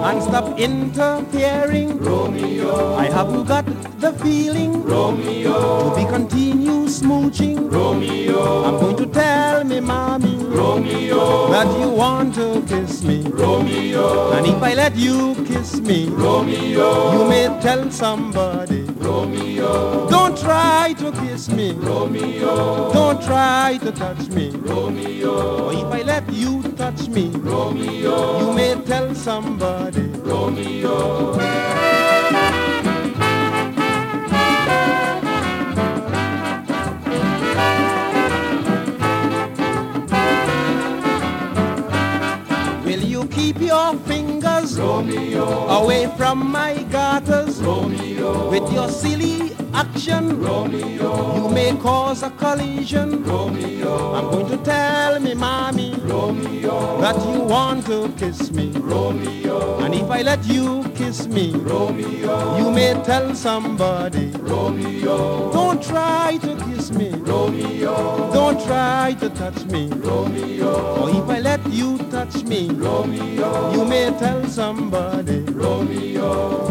and stop interfering. Romeo, I haven't got the feeling Romeo, to be continued smooching. Romeo, I'm going to tell me mommy Romeo, that you want to kiss me. Romeo, And if I let you kiss me, Romeo, you may tell somebody. Romeo, Don't try to kiss me. Romeo, Don't try to touch me. Romeo, Or if I let you touch me, Romeo, you may tell somebody. Romeo. Will you keep your fingers Romeo, away from my garters? Romeo, With your silly action, Romeo, you may cause a collision. Romeo, I'm going to tell me mommy Romeo, that you want to kiss me. Romeo, And if I let you kiss me, Romeo, you may tell somebody. Romeo, Don't try to kiss me. Romeo, Don't try to touch me. Romeo, Or if I let you touch me, Romeo, you may tell somebody. Romeo.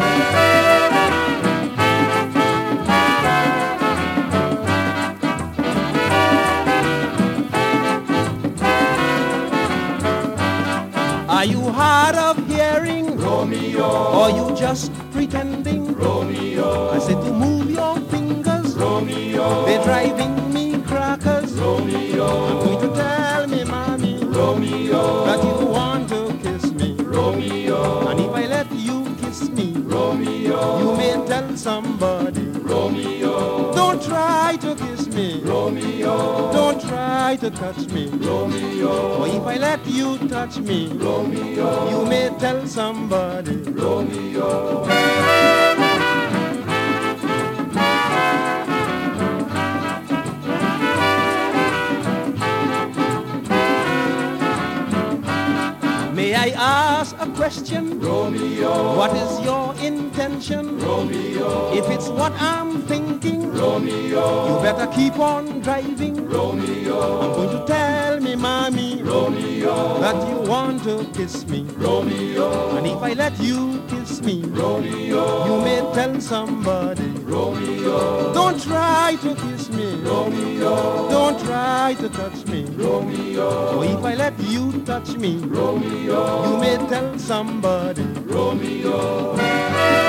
Are you hard of hearing? Romeo, Or you just pretending? Romeo, I said to move your fingers. Romeo, They're driving me crackers. Romeo, I'm going to tell me mommy Romeo, that you want to kiss me. Romeo, And if I let you kiss me, Romeo, you may tell somebody. Romeo, Don't try to kiss me. Romeo, Don't try to touch me. Romeo, Or if I let you touch me, Romeo, you may tell somebody. Romeo. May I ask a question? Romeo, What is your intention? Romeo, If it's what I'm thinking, Romeo, you better keep on driving. Romeo, I'm going to tell me mommy Romeo, that you want to kiss me. Romeo, And if I let you kiss me, Romeo, you may tell somebody. Romeo, Don't try to kiss me. Romeo, Don't try to touch me. Romeo, Or if I let you touch me, Romeo, you may tell somebody. Romeo.